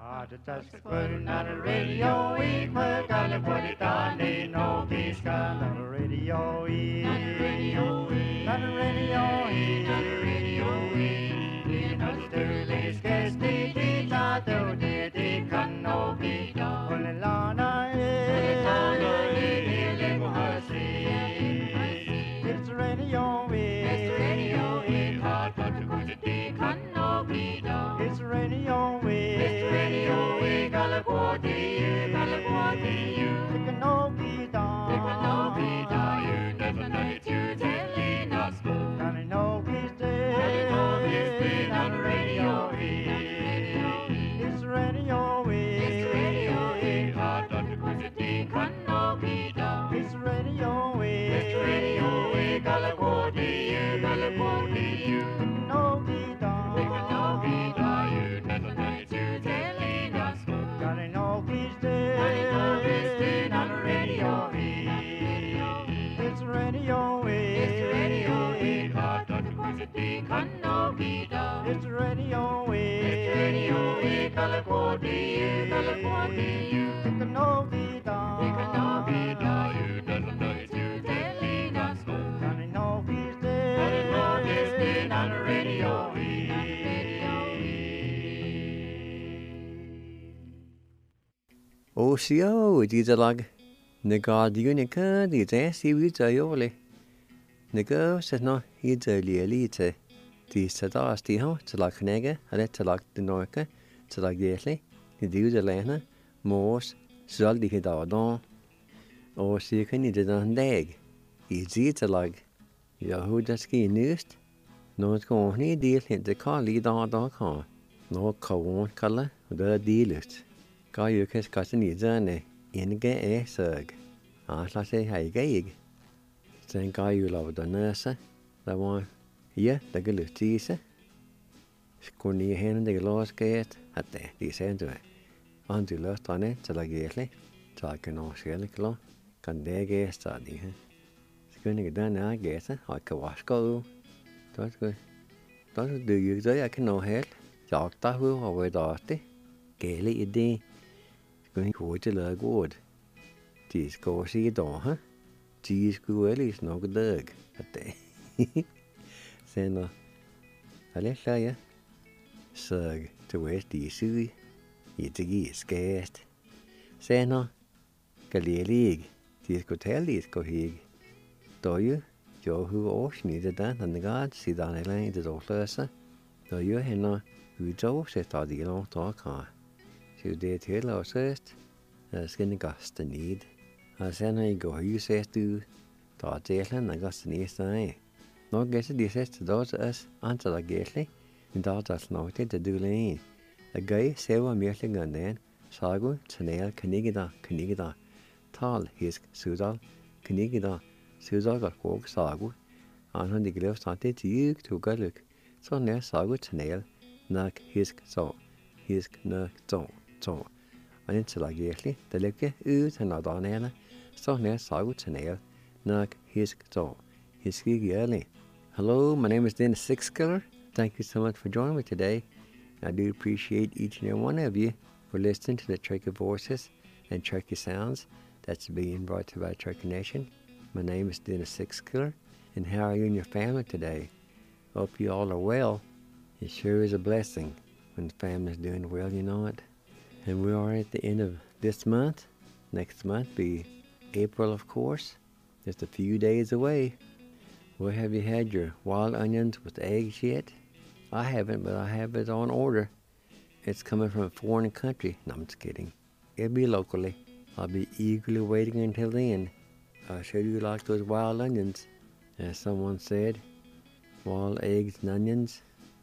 Just putting on the radio, we put on the put it on, ain't no peace on the radio, on the radio, on the radio, on the radio, in Australia's case, the guitar, the can no be done. Only Lana, it's radio, it's radio, hard but to put it, can no be done. It's radio, it's radio, we got a quarter, you got a quarter, you. It can no be done. It can no be done. You never know it, you telling us more. Can it no be dead? Can it no be dead on the radio? It's radio, it's radio, hard not to put it, can no be done. It's radio, we got a quarter, you got a quarter, you. It can no be done. It can no be done. You never know it, you telling us more. Can it no be dead? Can it no be dead on the radio? It's radio, it's radio, hard not to put it, can no be done. It's radio, we got a quarter, you got a quarter, you. It can no be done. It can no be done. You never know it, you telling us more. Can it no be dead? Can it no be dead on the radio? Osio, dizalag. Negardiunica, the Zasiwita Yoli. Nego says no, he's a lielite. The Sadas Diho, to like Nega, a letter like the Norca, to like Yetli, the Duda Lana, Morse, Zaldi Hidardon, or Sikan did on leg. Easy to like Yahudaski newst. No, it's going to deal in the car lead on the car. No cowan color, the dealers. Guy you kiss cousin is an in gay a sug. I shall say, hey, gay. Saying guy you love the nurse, the one. Yeah, the girl is tease. Scorny hand the last gate at the center. Until last on it, till I get it. Talking on Shelly, can they get study? Scorny get done, I guess. I can wash go. That's good. Don't do you say I can no help. Talk that will over the Gaily a day. Going to the good. Tease go see door, huh? Tease go is no good dog at the. Sen I let you sug to west the sui, it's a gee scarce. Sen Galili, tease go tell these go hig. Do you? Joe who ocean needed that and the guard see down a line to the officer. Do you henna who Joe said all the long talk car. She did tell us first, skinny gust the need. I said I go you says to thought Jalen I got the next time. No guess it says to those us answer the gately, and thought us noted to do lane. A guy several merely gun then, Sago, Chanel, Canigida, Tall, his Sudal, Canigida, Sudal got walk Sago, and the glove started to you to go look. So near Sago Chanel, knock his so, his knock so. And it's like gately, the liquor oot and not on Anna, so near Sago Chanel, knock his so, his ski early. Hello, my name is Dennis Sixkiller. Thank you so much for joining me today. I do appreciate each and every one of you for listening to the Turkey Voices and Turkey Sounds that's being brought to you by Turkey Nation. My name is Dennis Sixkiller, and how are you and your family today? Hope you all are well. It sure is a blessing when the family's doing well, you know it. And we are at the end of this month. Next month be April, of course. Just a few days away. Well, have you had your wild onions with eggs yet? I haven't, but I have it on order. It's coming from a foreign country. No, I'm just kidding. It'll be locally. I'll be eagerly waiting until then. I sure do like those wild onions. As someone said, wild eggs and onions.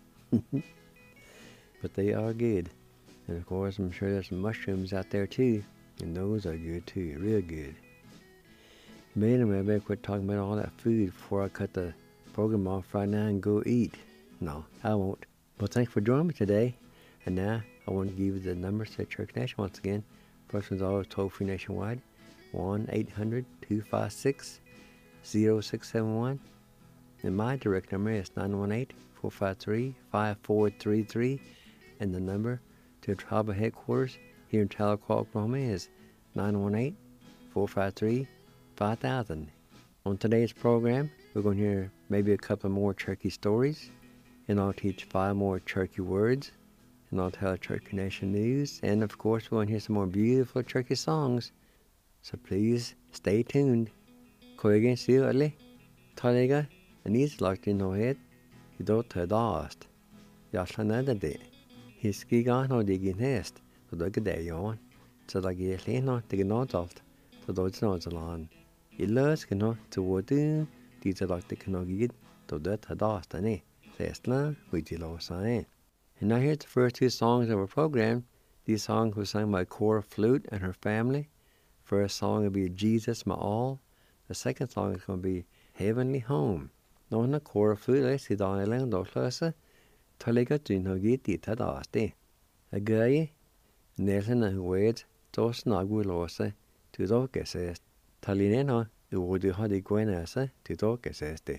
But they are good. And of course, I'm sure there's some mushrooms out there too. And those are good too, real good. But anyway, I better quit talking about all that food before I cut the program off right now and go eat. No, I won't. Well, thanks for joining me today. And now, I want to give you the numbers to Turkey Nation once again. First one's always toll-free nationwide. 1-800-256-0671. And my direct number is 918-453-5433. And the number to tribal headquarters here in Tahlequah, Oklahoma is 918-453-5000. On today's program, we're going to hear maybe a couple more turkey stories, and I'll teach 5 more turkey words, and I'll tell Turkey Nation news, and of course we're going to hear some more beautiful turkey songs. So please stay tuned. Koigen siuali, taliga, and he's locked in no head. He don't tell dast. Yashanada de. His gigan no digging nest, so the day on. So the gileno, the gnodalt, so those nods along. It lures cano to wood, these are like the canogid, to that dast, and eh, says la, with the low sign. And now here's the first 2 songs of our program. These songs were sung by Cora Flute and her family. First song will be Jesus My All. The second song is going to be Heavenly Home. Now in the Cora Flute, let's see down the land of Closa. Taliga to no get it at Asti. A guy, Nelson and Wade, Dos Nagulosa, to Docases. Talineno, the would have the Guenasa to Docases.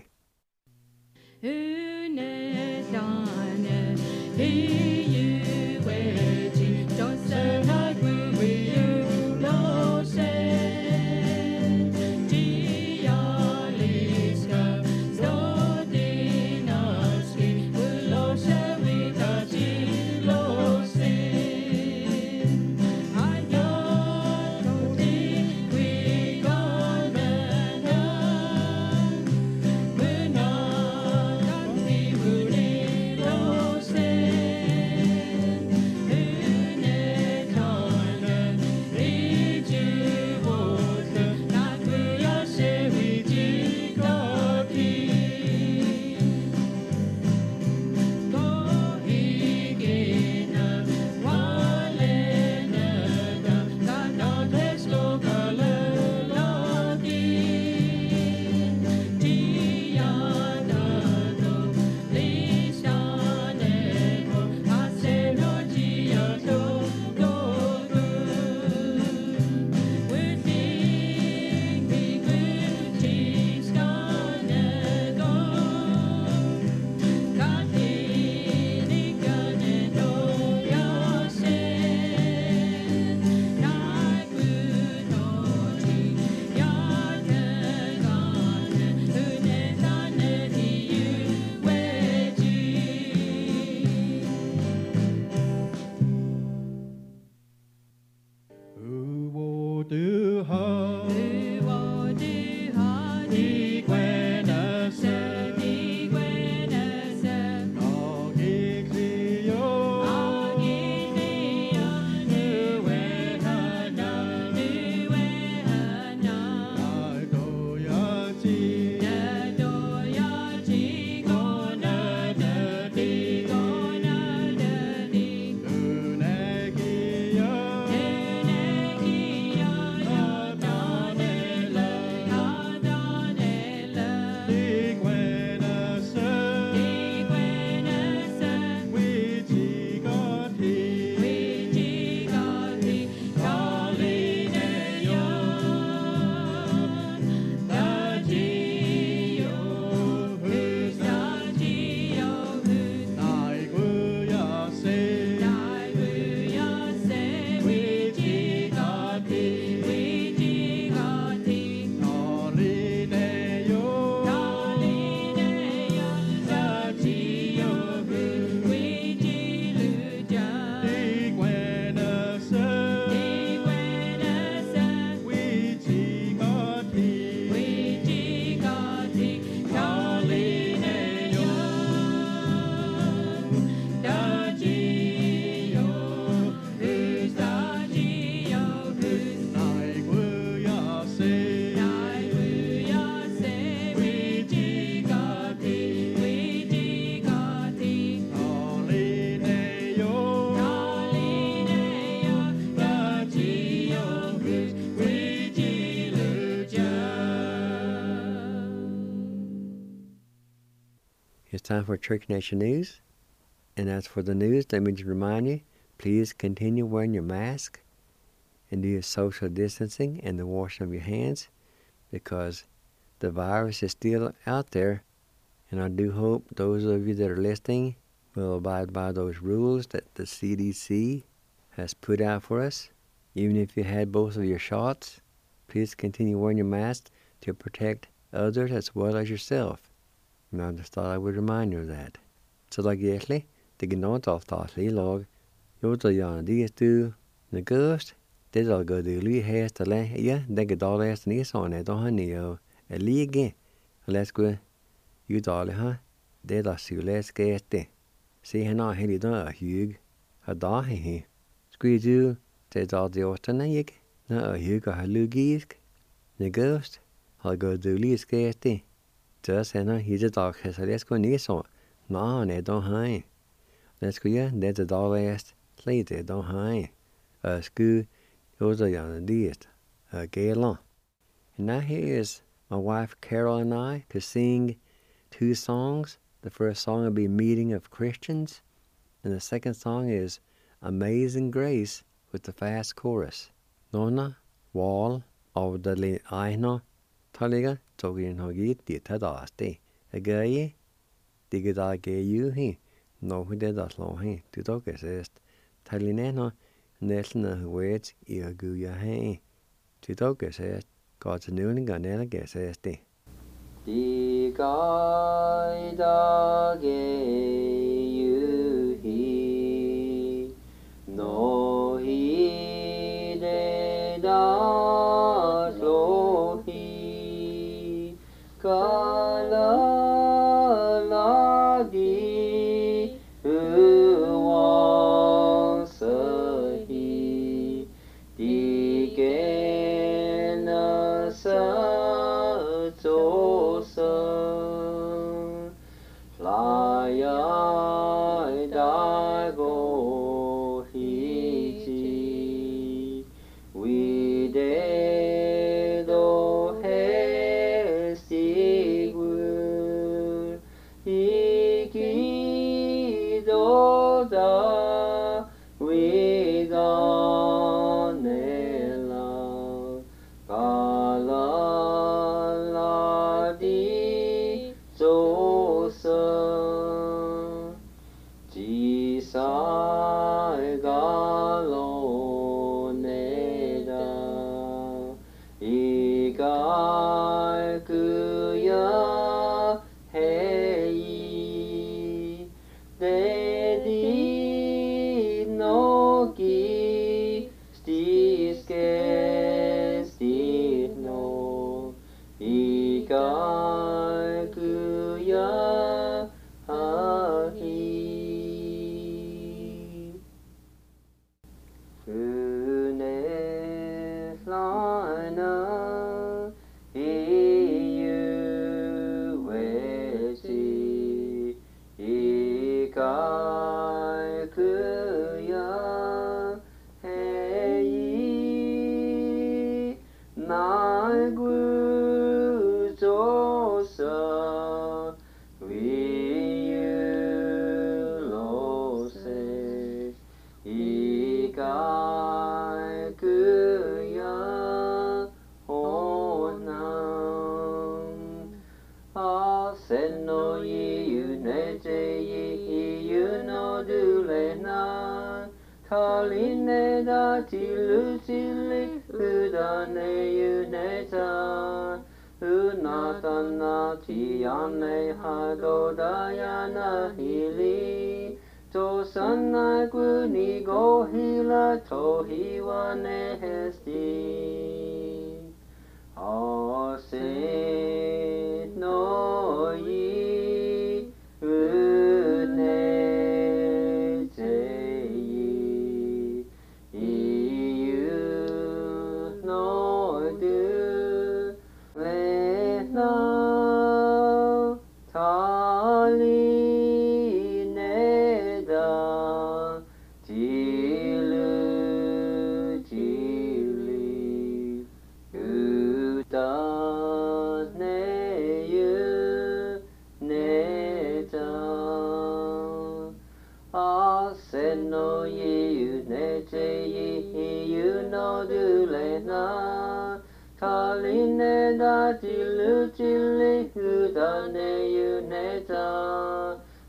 It's time for Turkey Nation News. And as for the news, let me just remind you, please continue wearing your mask and do your social distancing and the washing of your hands, because the virus is still out there. And I do hope those of you that are listening will abide by those rules that the CDC has put out for us. Even if you had both of your shots, please continue wearing your mask to protect others as well as yourself. And I just thought I would remind you of that. So like yesterday, the gnot off the log, you're the young do the ghost, they all go to Lee has to lay, yeah, they get all last and on it, don't honey, a league. Let's go, you darling, huh? They lost you last get there. See, how not heady done a hug, a dahi. Squeeze you, they all the ortanaig, not a hug or a lugisk. The ghost, I'll go to Lee get there. Just hena, he's a dog, has a let's go near so. No, they don't hide. Let's go, yeah, that's a dog last. Later, don't hide. School, you're the young deist. Gay along. And now here is my wife Carol and I to sing 2 songs. The first song will be Meeting of Christians, and the second song is Amazing Grace with the fast chorus. Nona, wall, of the le aina, taliga, togin hogit, the tadaste. A gay, digida gay you he, no who did that long he, to talk assist. Talinena, Nelson words, Iaguya he, to talk assist. God's noon and I guess as the guide you he no he de da so he kala la di was he di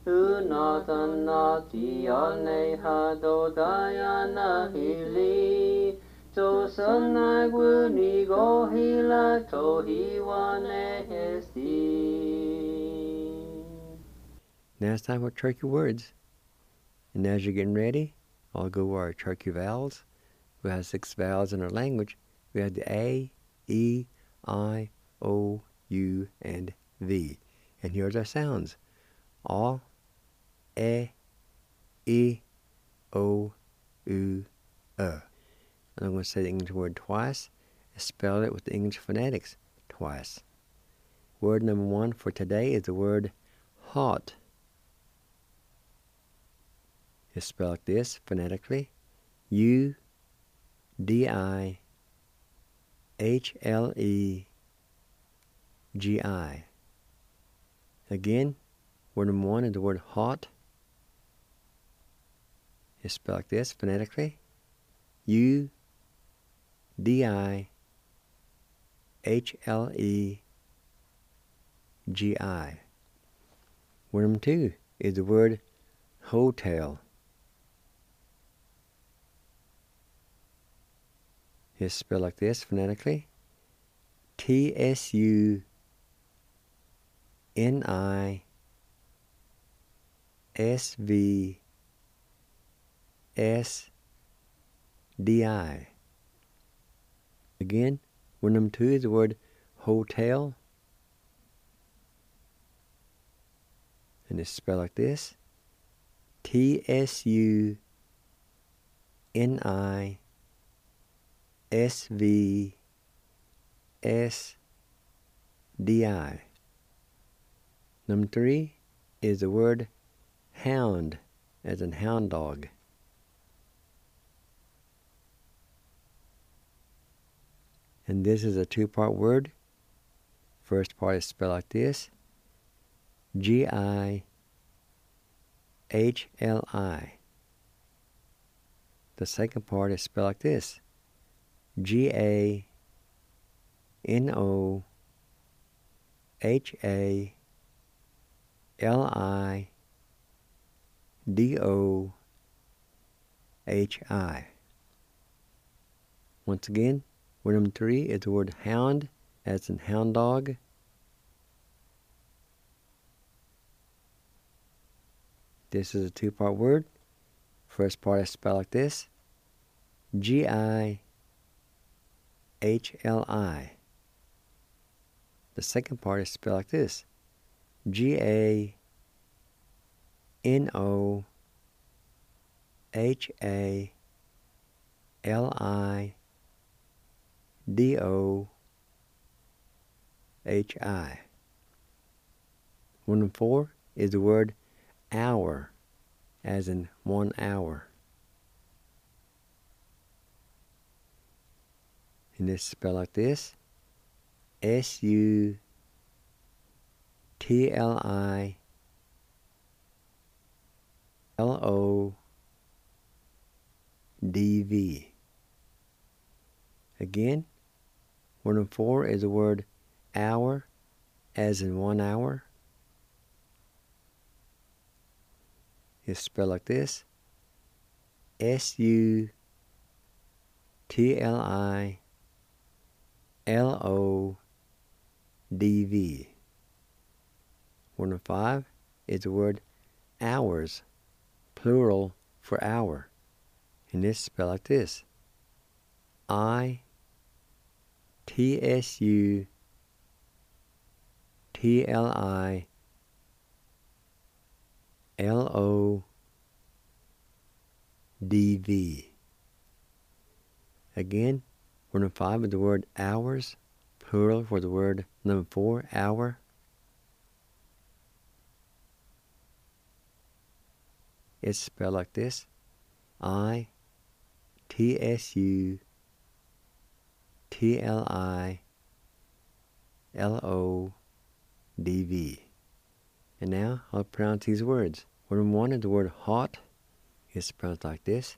Unatanati aneha dodayana hili. To sanagwu ni go hila tohiwane hesti. Now it's time for turkey words. And as you're getting ready, I'll go over our turkey vowels. We have 6 vowels in our language. We have the A, E, I, O, U, and V. And here's our sounds. A, E, O, U, And I'm going to say the English word twice and spell it with the English phonetics twice. Word number 1 for today is the word hot. It's spelled like this phonetically. U-D-I-H-L-E-G-I. Again, word number 1 is the word hot. It's spelled like this phonetically. U-D-I-H-L-E-G-I. Word number 2 is the word hotel. It's spelled like this phonetically. T-S-U-N-I-S-V-S-D-I. Again, word number 2 is the word hotel. And it's spelled like this. T-S-U-N-I-S-V-S-D-I. Number 3 is the word hound, as in hound dog. And this is a 2-part word. First part is spelled like this. G-I-H-L-I. The second part is spelled like this. G-A-N-O-H-A-L-I-D-O-H-I. Once again, word number 3 is the word hound, as in hound dog. This is a 2-part word. First part is spelled like this. G-I-H-L-I. The second part is spelled like this. G-A-N-O-H-A-L-I-D-O-H-I. Word number 4 is the word hour, as in 1 hour. And it's spelled like this. S-U-T-L-I-L-O-D-V. Again, word number 4 is the word hour, as in 1 hour. It's spelled like this. S-U-T-L-I-L-O-D-V. Word number 5 is the word hours, plural for hour. And it's spelled like this. I-T-S-U-T-L-I-L-O-D-V. Again, word number 5 is the word hours, plural for the word number 4, hour. It's spelled like this. I-T-S-U-T-L-I-L-O-D-V. And now I'll pronounce these words. Word number 1 is the word hot. It's pronounced like this.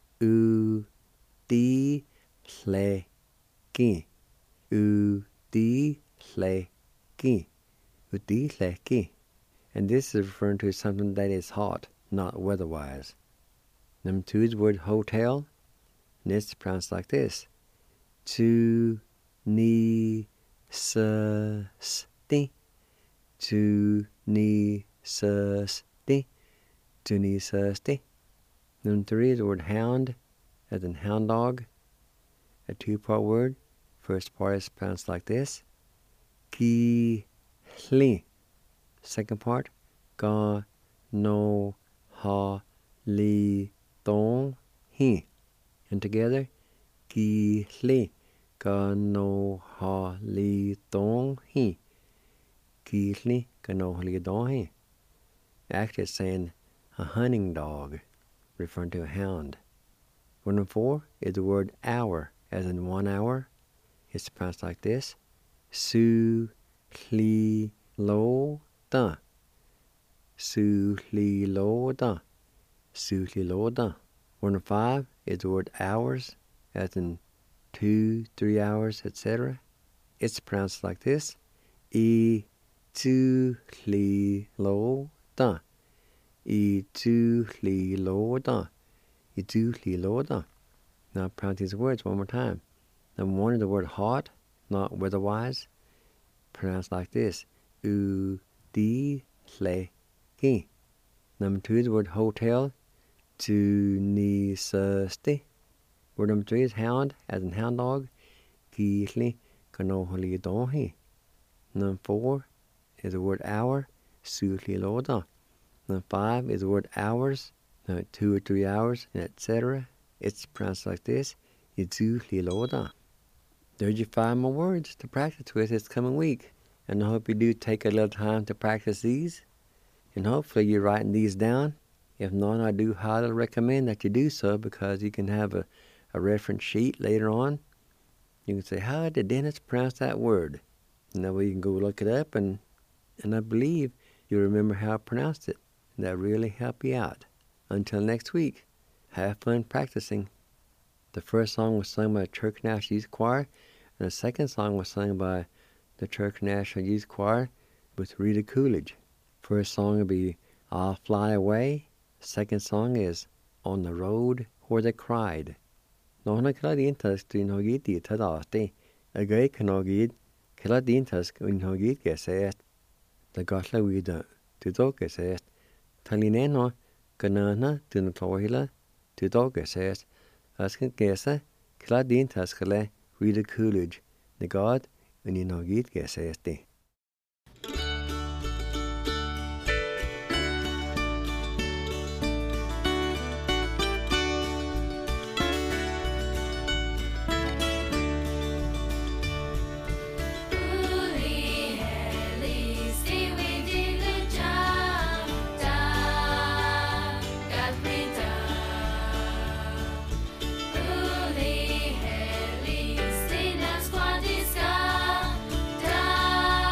U-T-L-E-K. U-T-L-E-K. U-T-L-E-K. And this is referring to something that is hot, not weather-wise. Number 2 is the word hotel, and it's pronounced like this. Tu ni sa sti. Tu ni sa sti. Tu ni sa sti. Number 3 is the word hound, as in hound dog. A 2-part word. First part is pronounced like this. Ki hli. Second part. Ga no ha li don hi. And together. Ki hli. Ga no ha li don hi. Ki hli. Ga no ha li don hi. Actually it's saying a hunting dog, referring to a hound. Word number 4 is the word hour, as in 1 hour. It's pronounced like this. Su hli lo da. Su hli lo da. Su hli lo da. Word number 5 is the word hours, as in 2, 3 hours, etc. It's pronounced like this. I tu hli lo da. I tu hli lo da. I tu hli lo da. Now pronounce these words one more time. Number 1 is the word hot, not weather-wise. Pronounced like this. U di hle ki. Number 2 is the word hotel. Tu ni sa sti. Word number 3 is hound, as in hound dog. Ki hli ka no hli don hi. Number 4 is the word hour. Su hli lo da. Number 5 is the word hours. 2 or 3 hours, etc. It's pronounced like this. I tu hli lo da. There's your 5 more words to practice with this coming week. And I hope you do take a little time to practice these. And hopefully you're writing these down. If not, I do highly recommend that you do so, because you can have a reference sheet later on. You can say, how did Dennis pronounce that word? And that way you can go look it up, and I believe you'll remember how I pronounced it. And that really help you out. Until next week, have fun practicing. The first song was sung by the Church National Youth Choir, and the second song was sung by the Church National Youth Choir with Rita Coolidge. First song will be I'll Fly Away. Second song is On the Road Where They Cried. Nóna cila díntas dún hogid di tadásti, a gai canogid, cila díntas un hogid gesest, the gosla wida, to do gesest, talineno, ganana, dun clohila, to do gesest, as can gesa, cila díntas cila Rita Coolidge, the god, un hogid gesesti. Da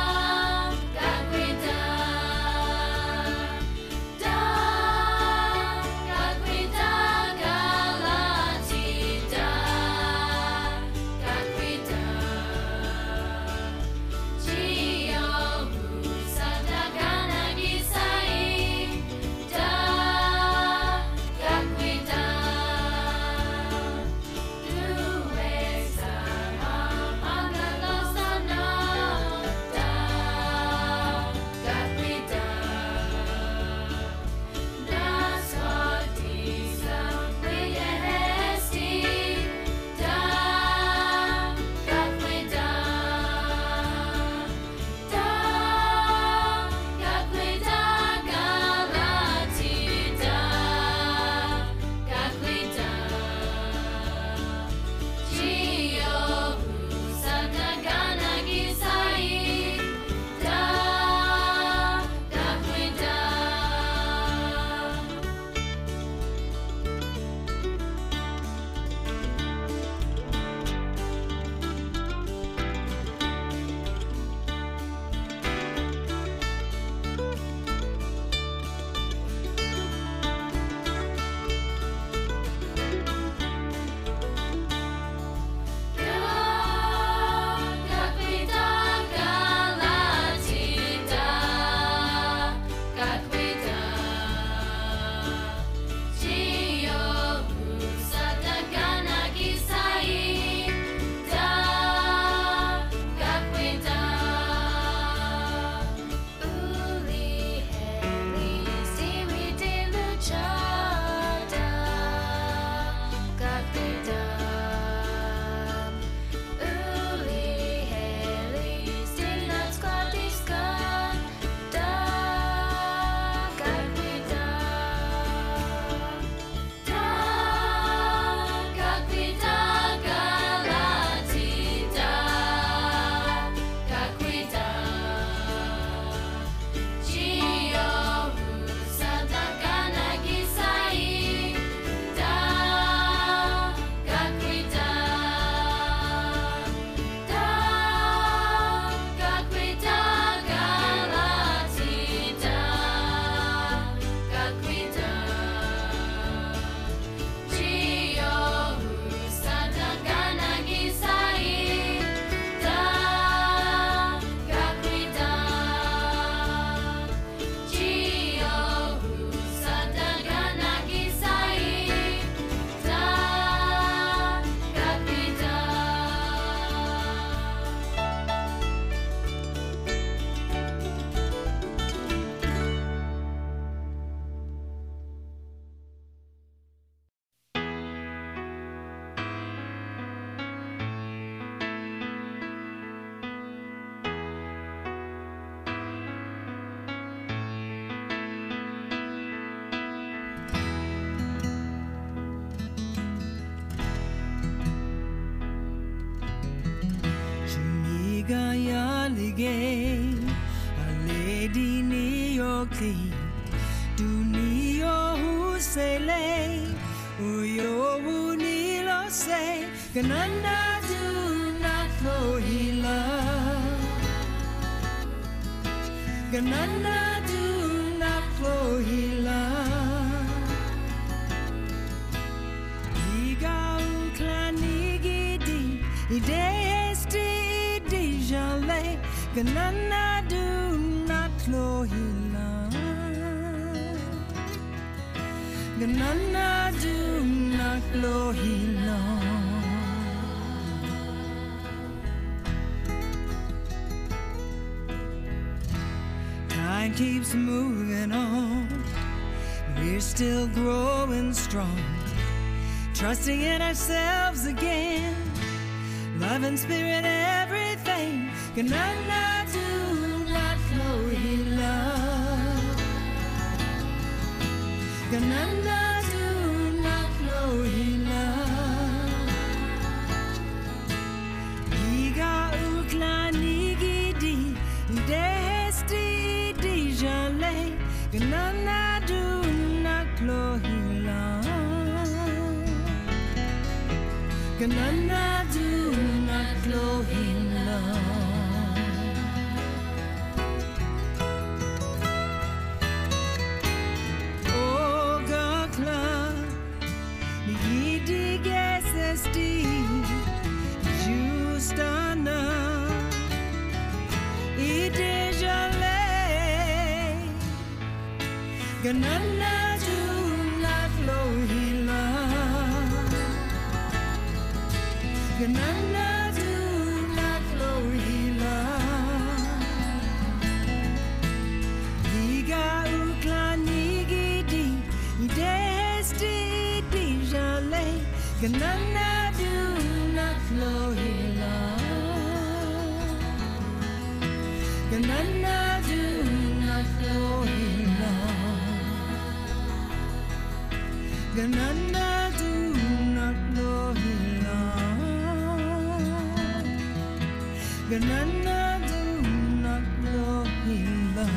Igaya lige, a lady Niyoki, do Niyo Husele, Uyo Nilo say, Gananda do not flow hila. Gananda do not flow hila. Iga uklanigidi, idesti dijale. Gananda do not flow hila. Gananda do not flow hila. Time keeps moving on. We're still growing strong, trusting in ourselves again. Love and spirit, everything. Ganana do not flow hila. Ganana do not flow hila. Iga ukla nigidi desti dijale. Ganana do not flow hila. Ganana do not flow hila. Justana, idejale, ganana do not flow hila, ganana do not flow hila. Liga ukla nigidi, idesti dijale, ganana do not flow hila. Ganana do not flow hila. Ganana do not flow hila. Ganana do not flow hila.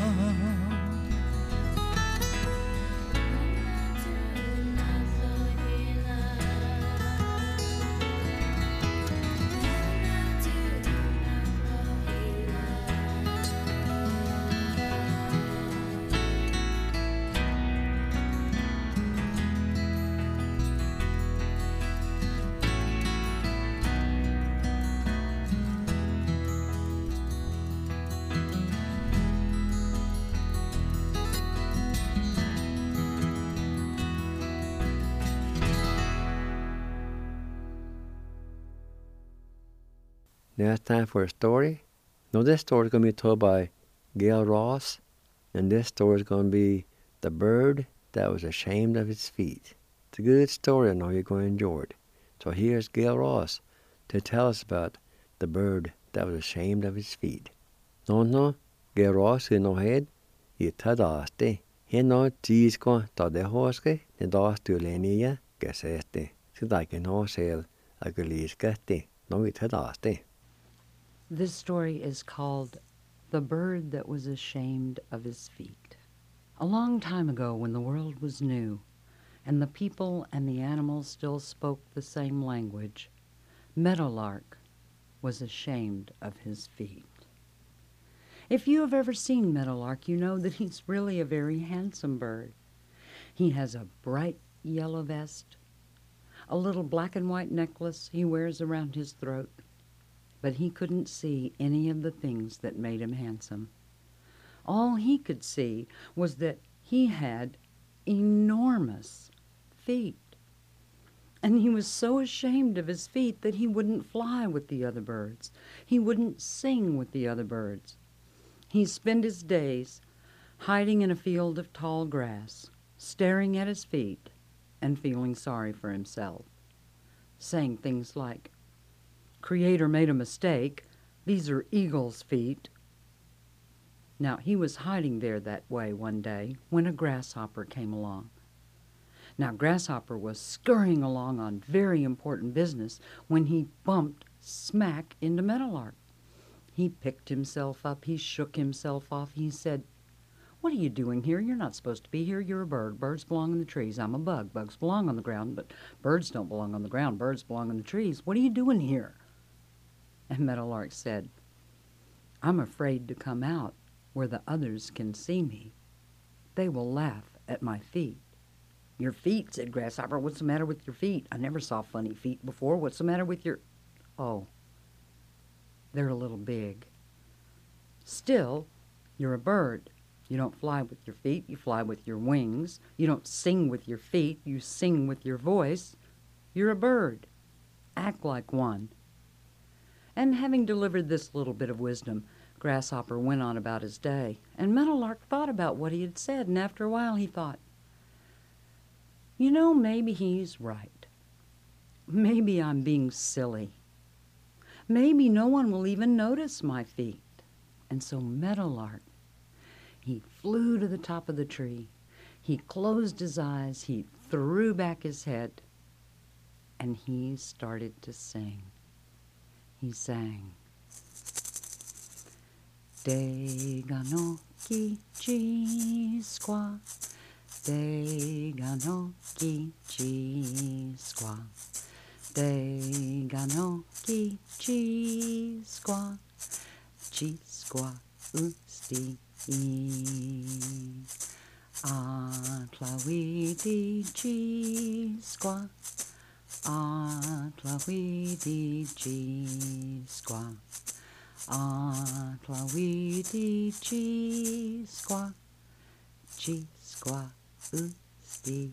Now it's time for a story. Now this story is going to be told by Gail Ross, and this story is going to be The Bird That Was Ashamed of Its Feet. It's a good story, I know you're going to enjoy it. So here's Gail Ross to tell us about The Bird That Was Ashamed of Its Feet. No, Gail Ross who no head, you tadaste. He no jisko tadehoske, ne dastulenia, geseste. So I can no sell a guliskate, no it tadaste. This story is called The Bird That Was Ashamed of His Feet. A long time ago, when the world was new, and the people and the animals still spoke the same language, Meadowlark was ashamed of his feet. If you have ever seen Meadowlark, you know that he's really a very handsome bird. He has a bright yellow vest, a little black and white necklace he wears around his throat, but he couldn't see any of the things that made him handsome. All he could see was that he had enormous feet. And he was so ashamed of his feet that he wouldn't fly with the other birds. He wouldn't sing with the other birds. He spent his days hiding in a field of tall grass, staring at his feet and feeling sorry for himself, saying things like, "Creator made a mistake. These are eagle's feet." Now, he was hiding there that way one day when a grasshopper came along. Now, Grasshopper was scurrying along on very important business when he bumped smack into Meadowlark. He picked himself up. He shook himself off. He said, "What are you doing here? You're not supposed to be here. You're a bird. Birds belong in the trees. I'm a bug. Bugs belong on the ground, but birds don't belong on the ground. Birds belong in the trees. What are you doing here?" And Meadowlark said, "I'm afraid to come out where the others can see me. They will laugh at my feet." "Your feet," said Grasshopper. "What's the matter with your feet? I never saw funny feet before. What's the matter with your—" "Oh, they're a little big." "Still, you're a bird. You don't fly with your feet, you fly with your wings. You don't sing with your feet, you sing with your voice. You're a bird. Act like one." And having delivered this little bit of wisdom, Grasshopper went on about his day. And Meadowlark thought about what he had said, and after a while he thought, maybe he's right. Maybe I'm being silly. Maybe no one will even notice my feet. And so Meadowlark, he flew to the top of the tree. He closed his eyes. He threw back his head. And he started to sing. He sang, "Dega no kichi squaw, Dega no kichi squaw, Dega no kichi squaw, chi squaw usti. Atlawidi chi squaw, Atlawidi chi squaw, Atlawidi chi squaw, chi squaw usti.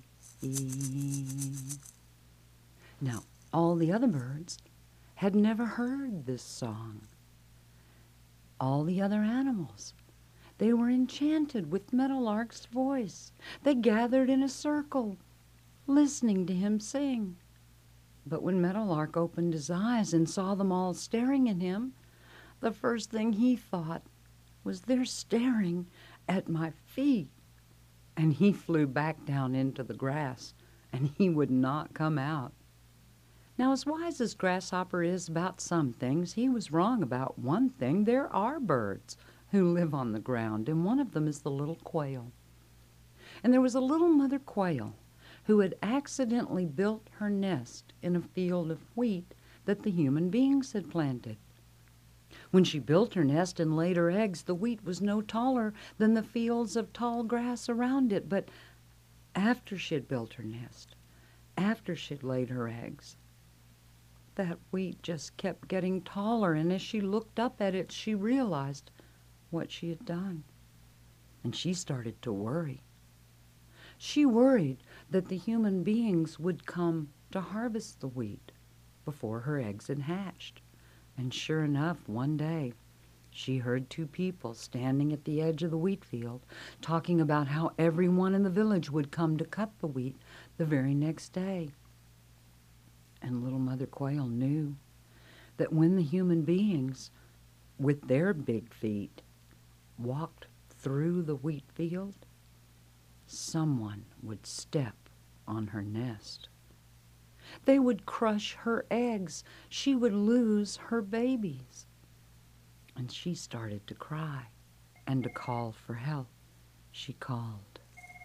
Now, all the other birds had never heard this song. All the other animals, they were enchanted with Meadowlark's voice. They gathered in a circle, listening to him sing. But when Meadowlark opened his eyes and saw them all staring at him, the first thing he thought was, "They're staring at my feet." And he flew back down into the grass, and he would not come out. Now, as wise as Grasshopper is about some things, he was wrong about one thing. There are birds who live on the ground, and one of them is the little quail. And there was a little mother quail who had accidentally built her nest in a field of wheat that the human beings had planted. When she built her nest and laid her eggs, the wheat was no taller than the fields of tall grass around it. But after she had built her nest, after she'd laid her eggs, that wheat just kept getting taller, and as she looked up at it, she realized what she had done. And she started to worry. She worried that the human beings would come to harvest the wheat before her eggs had hatched. And sure enough, one day, she heard two people standing at the edge of the wheat field talking about how everyone in the village would come to cut the wheat the very next day. And little Mother Quail knew that when the human beings, with their big feet, walked through the wheat field, someone would step on her nest. They would crush her eggs. She would lose her babies. And she started to cry and to call for help. She called,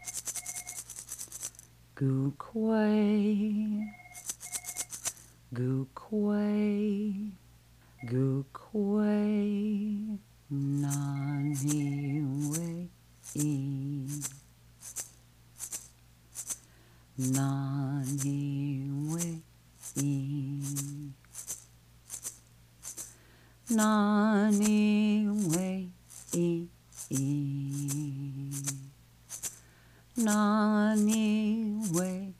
"Goo quay, goo quay, goo quay, nani way, nani way, nani way, nani way.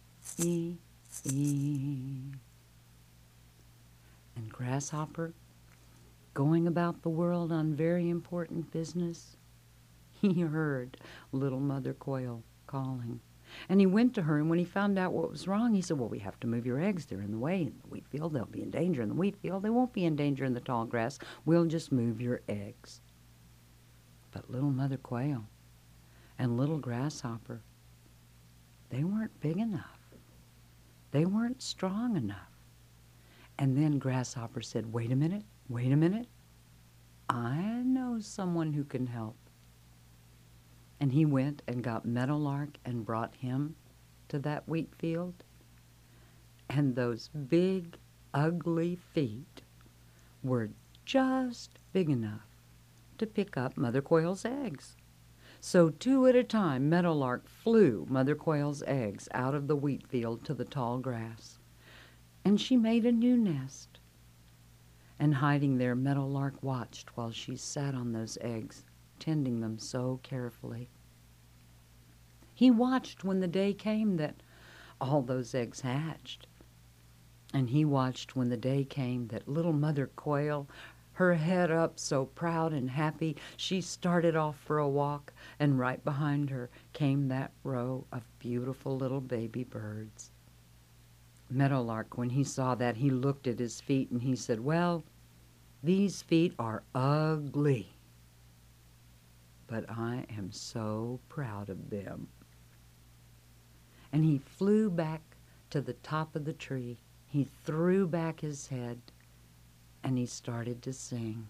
And Grasshopper, going about the world on very important business, he heard little Mother Quail calling. And he went to her, and when he found out what was wrong, he said, "Well, we have to move your eggs. They're in the way in the wheat field. They'll be in danger in the wheat field. They won't be in danger in the tall grass. We'll just move your eggs." But little Mother Quail and little Grasshopper, they weren't big enough. They weren't strong enough. And then Grasshopper said, wait a minute. I know someone who can help. And he went and got Meadowlark and brought him to that wheat field. And those big, ugly feet were just big enough to pick up Mother Quail's eggs. So 2 at a time, Meadowlark flew Mother Quail's eggs out of the wheat field to the tall grass. And she made a new nest. And hiding there, Meadowlark watched while she sat on those eggs, tending them so carefully. He watched when the day came that all those eggs hatched. And he watched when the day came that little Mother Quail, her head up so proud and happy, she started off for a walk, and right behind her came that row of beautiful little baby birds. Meadowlark, when he saw that, he looked at his feet and he said, "Well, these feet are ugly, but I am so proud of them." And he flew back to the top of the tree. He threw back his head and he started to sing.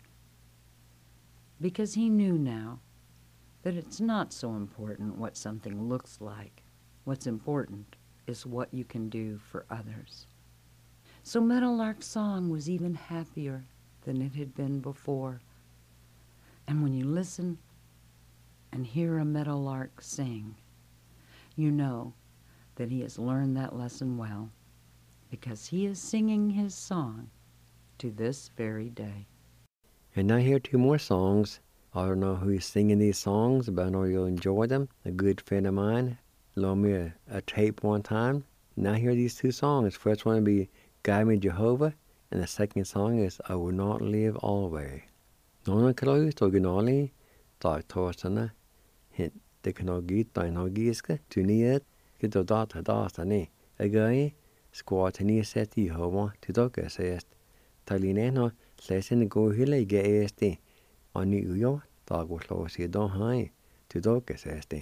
Because he knew now that it's not so important what something looks like. What's important is what you can do for others. So Meadowlark's song was even happier than it had been before. And when you listen and hear a meadowlark sing, you know that he has learned that lesson well, because he is singing his song to this very day. And I hear 2 more songs. I don't know who's singing these songs, but I know you'll enjoy them. A good friend of mine loaned me a tape one time. And I hear these 2 songs. First one will be Guide Me Jehovah, and the second song is I Will Not Live Always. Någon kallar tog gnali, tag torsarna, hit det kan ha gitt en hagiske, tuniet, get of data datani, a guy, squat and he set Jehovah to dog assist. Talineno, lesson go hille get on New York, dog was low see don't high to dog assist.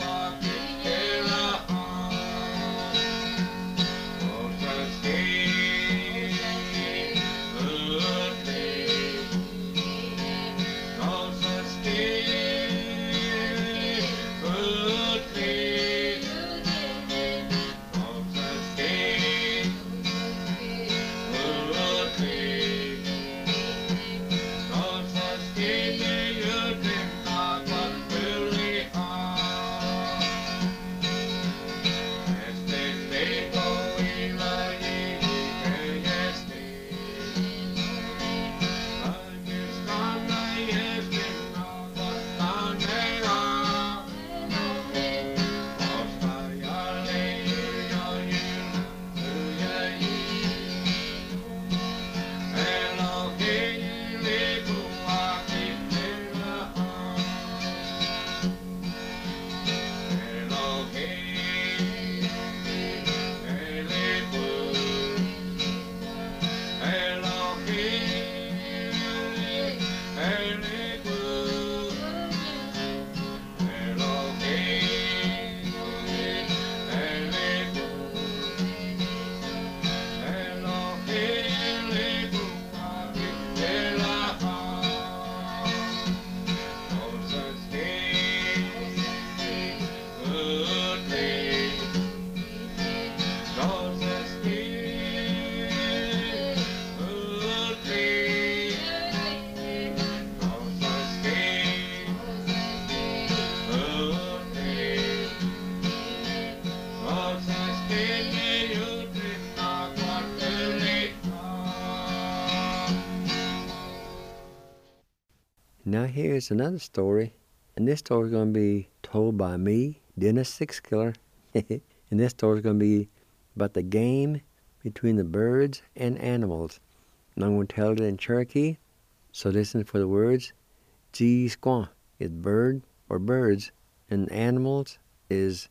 Now here's another story, and this story is going to be told by me, Dennis Sixkiller. And this story is going to be about the game between the birds and animals. And I'm going to tell it in Cherokee, so listen for the words. Gee squaw is bird or birds, and animals is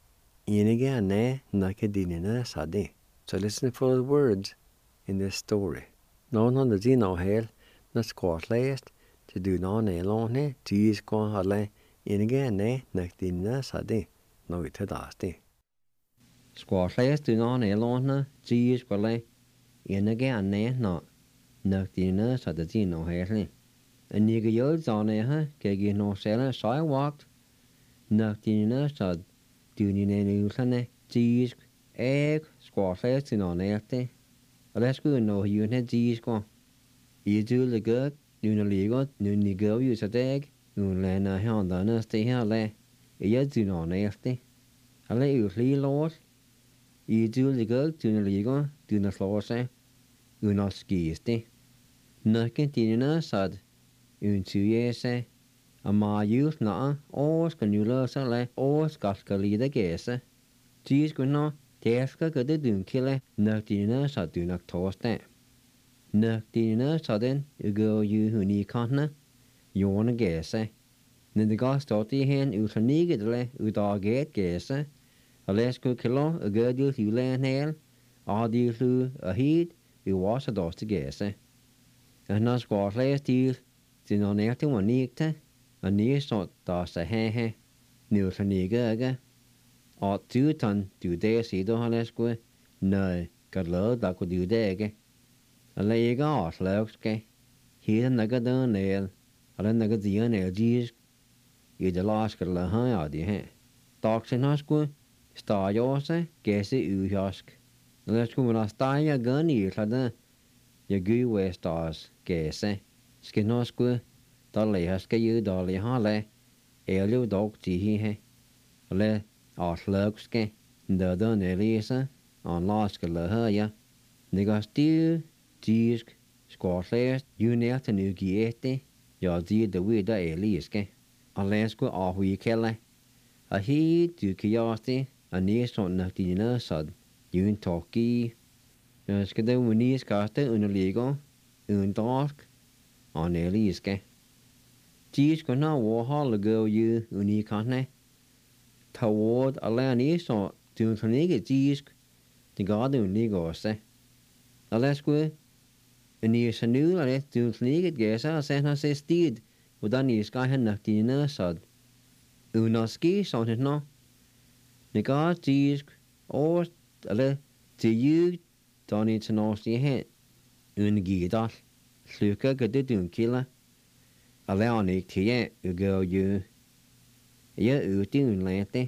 inigane nakadinina sade. So listen for the words in this story. No the zino hail, na squaw last. To do non alone, cheese con hale, in again, nakdina sade, no it had asked. Squash last do non alone, cheese quale, in again, not nakdina sadino hairly. A nigger yards on a kegi no seller, so I walked. Nakdina sad, doing any usane, cheese, egg, squash last in on arte. Let's go no you had cheese con. You do the good. Nu ligot, nu ni go use a dag, nu lena handa stay here le, a do non after. I let you flee, Lord. You do the good, do the ligo, do the floor say, you not ski stay. Nothing dinner sad, 2 years say, a ma youth na, or can you love so le, or scaska lead a guess. Cheese good no, Teska good the doom killer, nothing sad do not toast that. Nakdina sudden, you go you who need continent, you wanna guess, eh? Then the gas started hen, you can negate, you dog get guess, eh? A less good kilo, a good deal you land hail, all deal through a heat, you wash a dust to guess, eh? And not squash last deal, then on after one neat, a near sort dust a he, new to nigga, or 2 ton, 2 days, see the less good, no, got low, that could do there, a leg off, Lexke. He's a nugget nail, a nugget the nail jeez. You the last girl a high out the head. Dogs in Hosco, star yours, guess it you husk. Let's go when I star your gun, you clad. Your goo west stars, guess, skin Hosco, dolly husker you, dolly holly, elio dog tea he. Le off Lexke, the done Elisa, on last girl a higher. Nigga still. Cheese, squash last, you nail to new giete, your dear the weird eliske. Unless go off we kelle. A he to curiosity, a near son nakdina sud, you in talkie. Skade winnies caster uniligo, dark, on eliske. Cheese go now war hall go you unicane. Toward a land east or to nigga cheese, the garden ligose. Unless go. En is er nu al het toen sneget gesa sen har se stid, og dan is ska hen naktina sad. Una ski sånt no. Nega tisk og eller til Donny til nos i hen. Ungidal. Sluka gade dunkilla. Alle han ikke til jer ugo ju. Jeg ude unlete.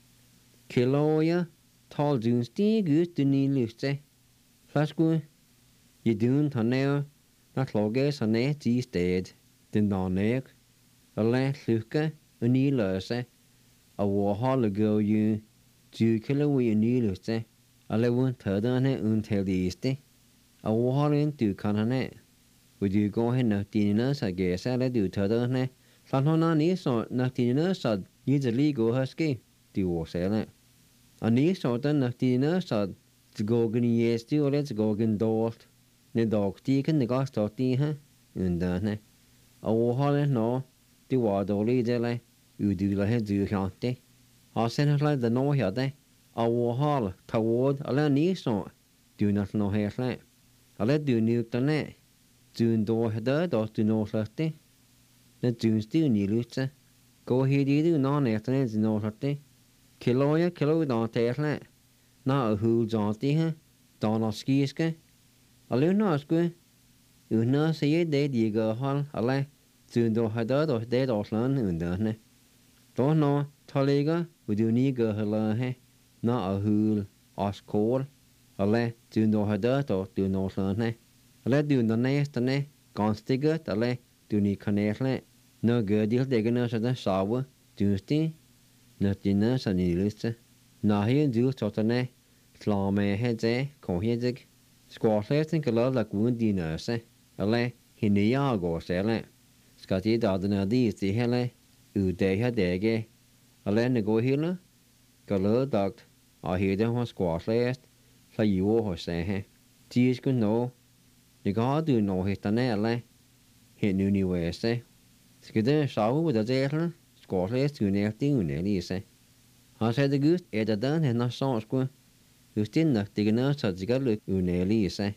Kiloja tal dun stig ut du ni lyste. Flasku. Jeg dun taneo. Nat loges han er til sted. Den danek. Alle sluka og ni løse. Og hvor holde go ju. 10 kilo i ny lyste. Alle vun tøderne unteldigste. Og hvor holde du kan han er. Vil du gå hen og dine så gæse eller du tøderne. Sådan hun er ni så når dine så I til lige gå her ske. Du var selv. Og ni så den når dine så til gå gen i æste og lidt til gå gen dårligt. Nedog de kan det godt stå de her. Underne. Og hvor holde nå. Det var dårligt det. Uddyler her du kan det. Og sen har det nå her det. Og hvor holde tavod eller ni så. Du nok nå her slag. Eller du nyt den af. Du dår her du nå slet det. Når du stil ni lytte. Gå helt i det nå efter det til nå slet det. Kilo da til slag. Nå hul så det her. Da nå skiske. Og løn nå sku. Uden at se det de gør hold. Eller du dår her det årsland underne. Da nå tager vil du ni gør heller her. Nå hul os kål. Eller du dår her du nå sland her. Eller du når næste næ. Ganske godt. Eller du ni kan næsle. Nå gør det ikke noget sådan saver. Du sti. Når dine så ni lyste. Når her du tårterne. Slå med her det. Kom her det. Skårslæsen kan lade laguden dine øse. Eller hende jeg går selv. Skal de dadene de i hele. Ude her dække. Eller når går hele. Kan lade dagt. Og hele hos skårslæst. Så jo hos sig her. De skulle nå. Det gør du nå hætterne eller. Hen universet. Skal det sove ud af det? Skårslæst unægtig unægelse. Han sagde det gud, at den henne så skulle. Just nok det kan noget, så det kan lykke unægelse.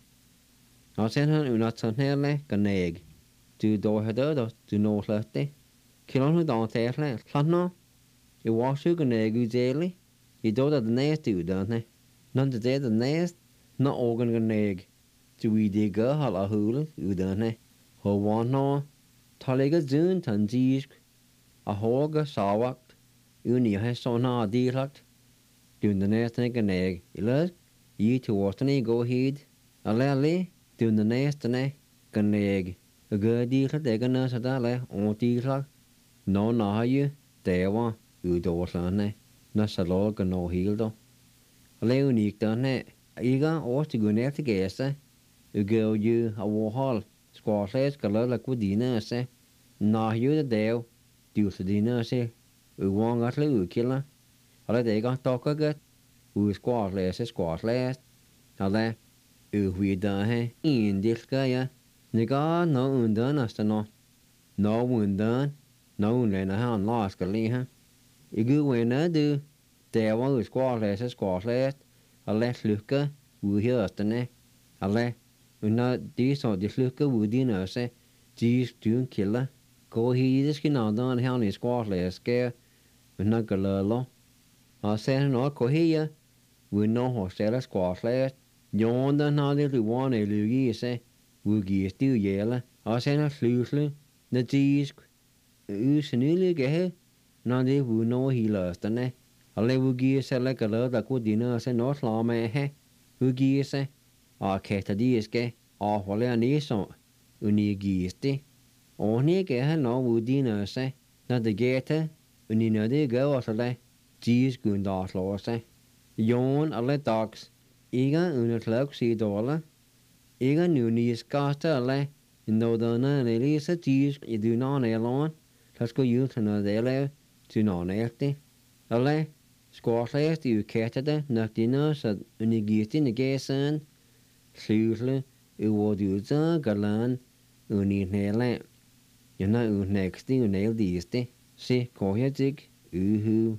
Og sen han unægtende ganæg. Du dår her død, du når slet det. Kilo nu dår til slet. Slet nå. Jeg var så ganæg uddelig. Jeg dår det næste uddannelse. Når det er det næste, når organ ganæg. Du i det gør halv hul uddannelse. Og var nå. Ta ligger døden tandisk. Og hårde savagt. Uden jeg har sådan her delagt. Du er næsten ikke næg. Eller I til årsterne I går hit. Eller du er næsten ikke næg. Og gør delagt ikke noget så der er og delagt. Nå har jeg dæver ud over slående. Når så lå nå helt dog. Og lave unik derne. Ikke årstig næste gæste. Og gør jo af vor hold. Skårslæs skal lade dine øse. Nå jo det dæv. Du så dine øse. Uang at lade udkilder. Og det ikke dokker godt. Skårslæs. Eller udvidder her. En del skal jeg. Nega nå underen næste nå. Nå underen. Nå undlænder her en lad skal lige her. Ikke uender du. Der var skårslæs. Eller slukke udhørsterne. Eller under de så de slukker ud dine øse. De styrn kilder. Gå hit i skinaderen her i skårslæs skal. Under galøller. Og sen nå gå her. Vi nå hos selv skårslæs. Jorden har det luerne lykke i sig. Vi giver stiv hjælde. Og sen slysle. Når de usynlige her. Når det vi nå hele østerne. Eller vi giver selv galøller der går dine øse nå slå med her. Vi giver sig. Og kætter de skal. Og holder ned så. Uni giver det. Og ni gør han nå ud dine øse. Når det gætter. Uni når det gør også det. De skulle da slå sig. Jon eller dags. Ikke under klok sig dårlig. Ikke nu ni skaste eller. Når den er lige de i dynerne eller. Så skal jo til noget der lave. Dynerne efter. Eller. Skårslæs de ukætter det. Når dine så uni giver dine gæsen. Slysle. Hvor du så galan. Uni næle. Jeg når unægste unæl diste. Se går jeg dig. Uhu.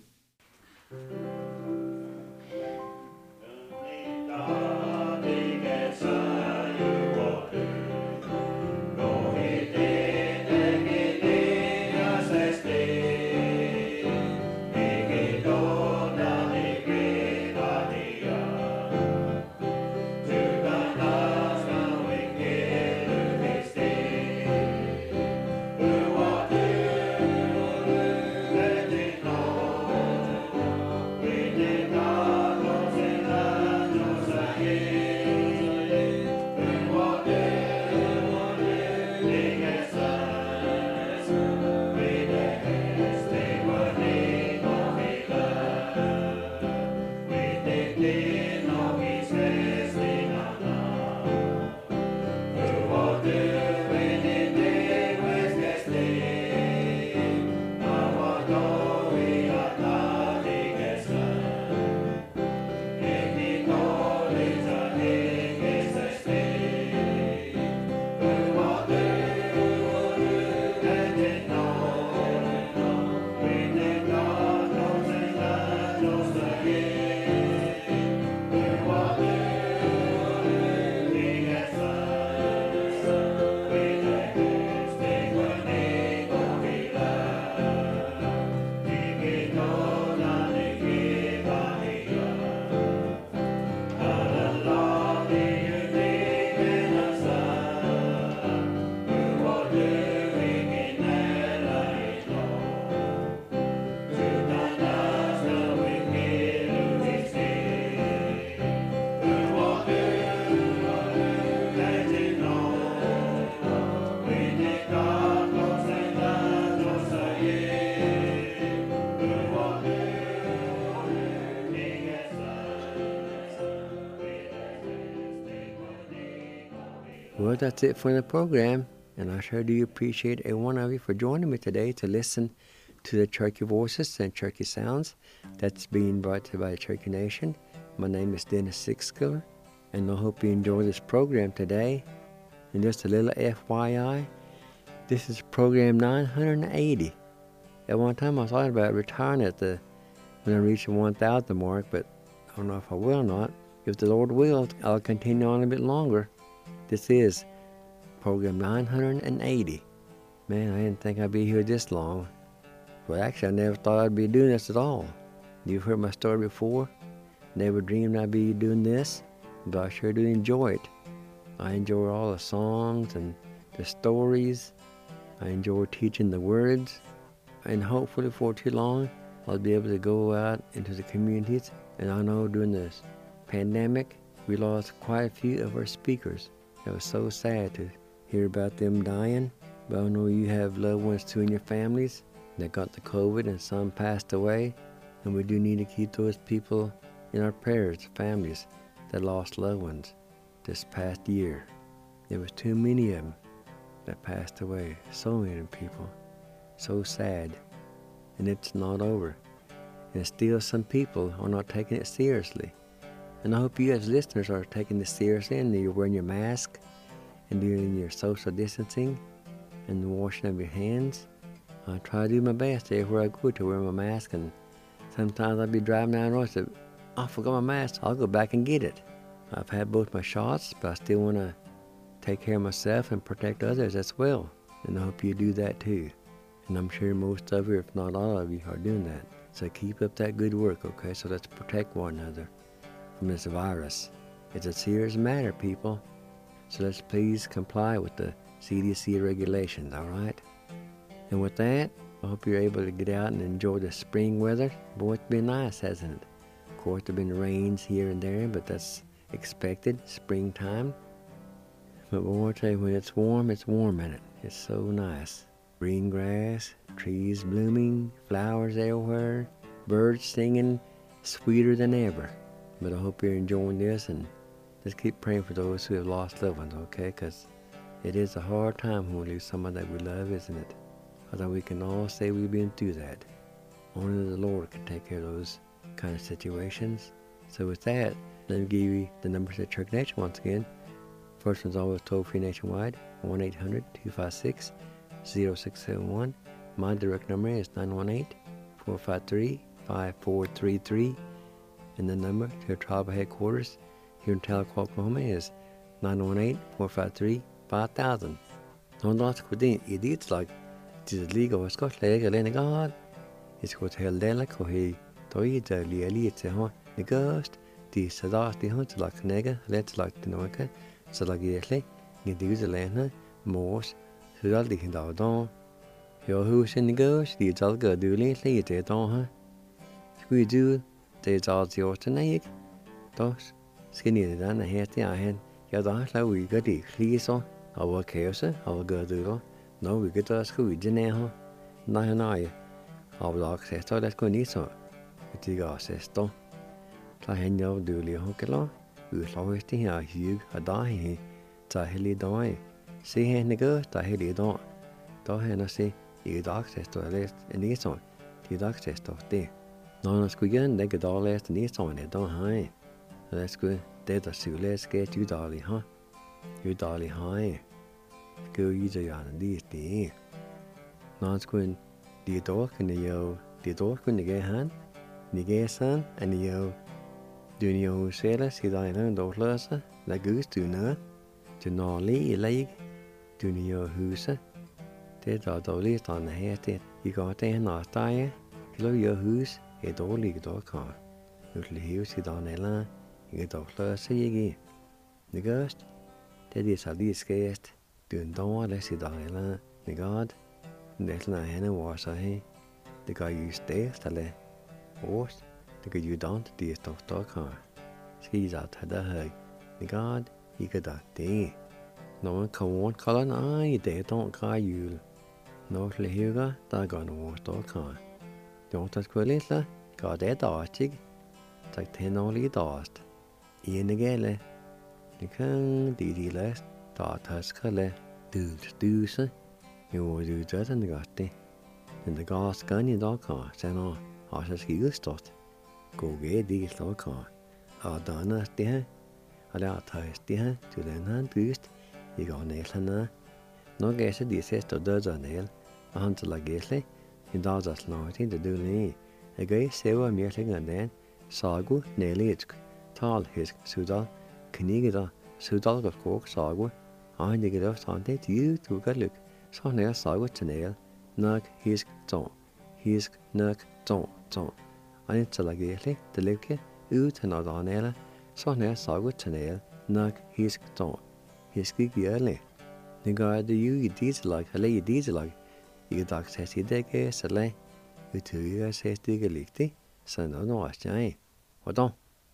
Well, that's it for the program, and I sure do appreciate every one of you for joining me today to listen to the Cherokee Voices and Cherokee Sounds that's being brought to you by the Cherokee Nation. My name is Dennis Sixskiller, and I hope you enjoy this program today. And just a little FYI, this is program 980. At one time I thought about retiring when I reach the 1,000 mark, but I don't know if I will or not. If the Lord wills, I'll continue on a bit longer. This is program 980. Man, I didn't think I'd be here this long. Well, actually, I never thought I'd be doing this at all. You've heard my story before. Never dreamed I'd be doing this, but I sure do enjoy it. I enjoy all the songs and the stories. I enjoy teaching the words. And hopefully for too long, I'll be able to go out into the communities. And I know during this pandemic, we lost quite a few of our speakers. It was so sad to hear about them dying. But I know you have loved ones too in your families that got the COVID and some passed away. And we do need to keep those people in our prayers, families that lost loved ones this past year. There was too many of them that passed away. So many people. So sad. And it's not over. And still some people are not taking it seriously. And I hope you as listeners are taking this seriously, and you're wearing your mask and doing your social distancing and the washing of your hands. I try to do my best everywhere I go to wear my mask, and sometimes I'll be driving down the road and say, I forgot my mask. I'll go back and get it. I've had both my shots, but I still want to take care of myself and protect others as well. And I hope you do that too. And I'm sure most of you, if not all of you, are doing that. So keep up that good work, okay? So let's protect one another from this virus. It's a serious matter, people. So let's please comply with the CDC regulations, all right? And with that, I hope you're able to get out and enjoy the spring weather. Boy, it's been nice, hasn't it? Of course, there have been rains here and there, but that's expected, springtime. But boy, I tell you, when it's warm in it. It's so nice. Green grass, trees blooming, flowers everywhere, birds singing, sweeter than ever. But I hope you're enjoying this, and let's keep praying for those who have lost loved ones, okay? Because it is a hard time when we lose someone that we love, isn't it? Although we can all say we've been through that. Only the Lord can take care of those kind of situations. So with that, let me give you the numbers at Cherokee Nation once again. First one's always toll-free nationwide, 1-800-256-0671. My direct number is 918-453-5433. And the number to your tribal headquarters here in Tahlequah, Oklahoma is 918-453-5000. Non lots within it's like the legal Scott leg and then God. It's what held there like he told the Liali to her. The ghost, the Sadas, the hunt like nega, let's like the Noaka, so like yearly, get the user lana, Morse, so that the Hindardon. Your who's in the ghost, the Zalga do lately, it's a don her. We do, there's all the alternate. Thus, skinny than a hair the iron, Yada, we got the cleason, our chaos, our girl. No, we get us who we didn't have. Nine, our dog says, so let's go need so. It's the gas says, don't. Try hang your duly hookalo. We always think a hug, a die, Tahili die. See him the girl, Tahili don't. Don't see, you dog says to a list, and this on. The dog says to day. No, no, squeaking, they get all last and this on it, don't high. That's good. There's a suit, let's get you, dolly, huh? You dolly high. Go easy on these days. Not going the dog and the dog when the gay hand, the gay son, and the doing your sailors, his island of Lursa, the goose to nut, to Nolly, leg, doing your hooser. There's all the list on the head that you got there, not die. Hello, your hoose, a dolly dog car. Little hills, his on the line, you get off Lursa again. The ghost, that is a least guest. Doing don't let it die, the God, that's not any was I. The guy you stay, Stale, horse, the guy you don't, the stuff dog car. Skis out to the hug. The God, he could that day. No one come on, Colin, they don't call you. No, Lehuga, that gone was dog car. Don't as quilly, got that dodging. It's like 10 only dust. Ian the gale. The king, the last. ta taskale duse jo du døden gatte in the gas gunny daka sena asa skigustot go ge di sloka dana det ala taist det til den han bygst I går nælana no gæse de sest og dødder næl og han til at gæsle I dag der slår til det dølle jeg gav sever mere længere den sagu nælet tal hisk sudal knigger sudal går kok sagu og han ligger der sådan det de du kan lykke så nær sagu til næl nok hisk nok to og han til at gæsle det lykke ud til noget næl så nær sagu til næl nok hisk to Hiski gjerne. Det gør det jo I dieselag, eller I dieselag. I dag sæt I det ikke, så lad. Vi tykker sæt ikke ligge, så når du er stjerne. Hvordan?